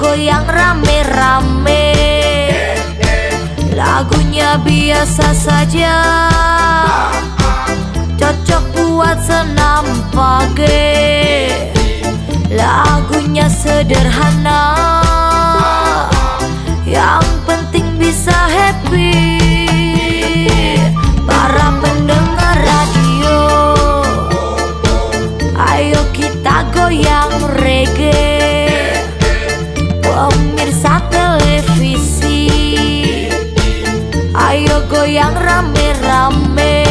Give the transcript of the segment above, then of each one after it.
goyang rame-rame. Lagunya biasa saja, cocok buat senam pagi. Lagunya sederhana, yang penting bisa happy. Para pendengar radio, ayo kita goyang reggae. Pemirsa televisi, ayo goyang rame-rame.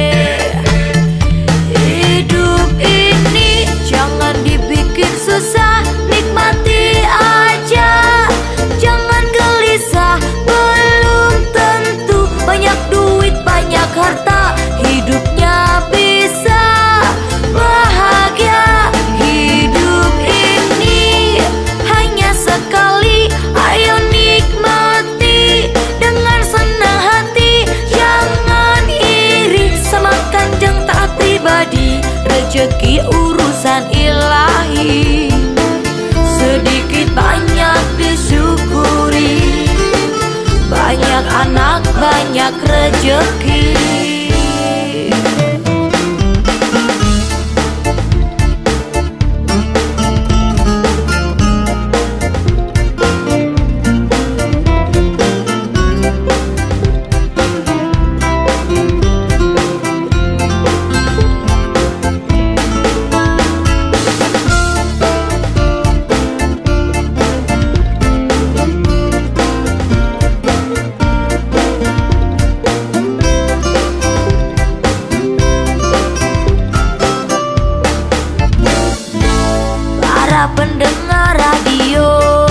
Hidup ini jangan dibikin susah, nikmati aja, jangan gelisah. Belum tentu banyak duit, banyak harta, hidupnya bisa bahagia. Hidup ini hanya sekali, ayo nikmati dengan senang hati. Jangan iri sama kanjeng taat pribadi, rezeki urusan ilahi. Sedikit banyak disyukuri, banyak anak banyak rezeki. Pendengar radio,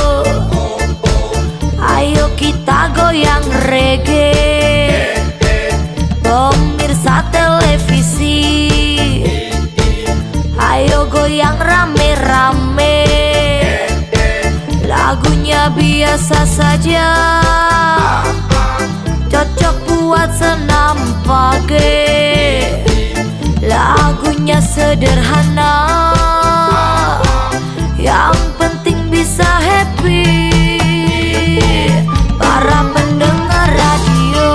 ayo kita goyang reggae. Pemirsa televisi, ayo goyang rame-rame. Lagunya biasa saja, cocok buat senam pagi. Lagunya sederhana, yang penting bisa happy. Para pendengar radio,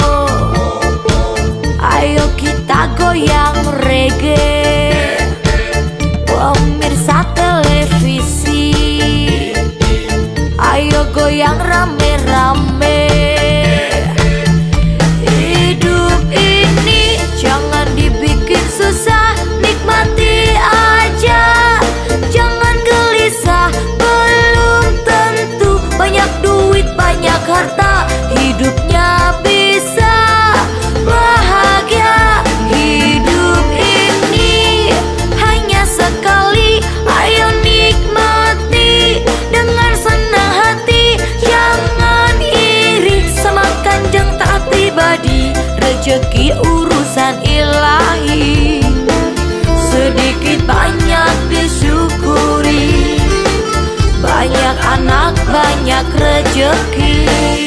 ayo kita goyang reggae. Pemirsa televisi, ayo goyang rame-rame. Hidup ini jangan dibikin susah, nikmati aja, jangan gelisah. Belum tentu banyak duit, banyak harta, hidupnya bisa bahagia. Hidup ini hanya sekali, ayo nikmati dengan senang hati. Jangan iri sama kanjeng taat pribadi, rezeki urusan ilahi. Sedikit banyak disyukuri, banyak anak banyak rezeki.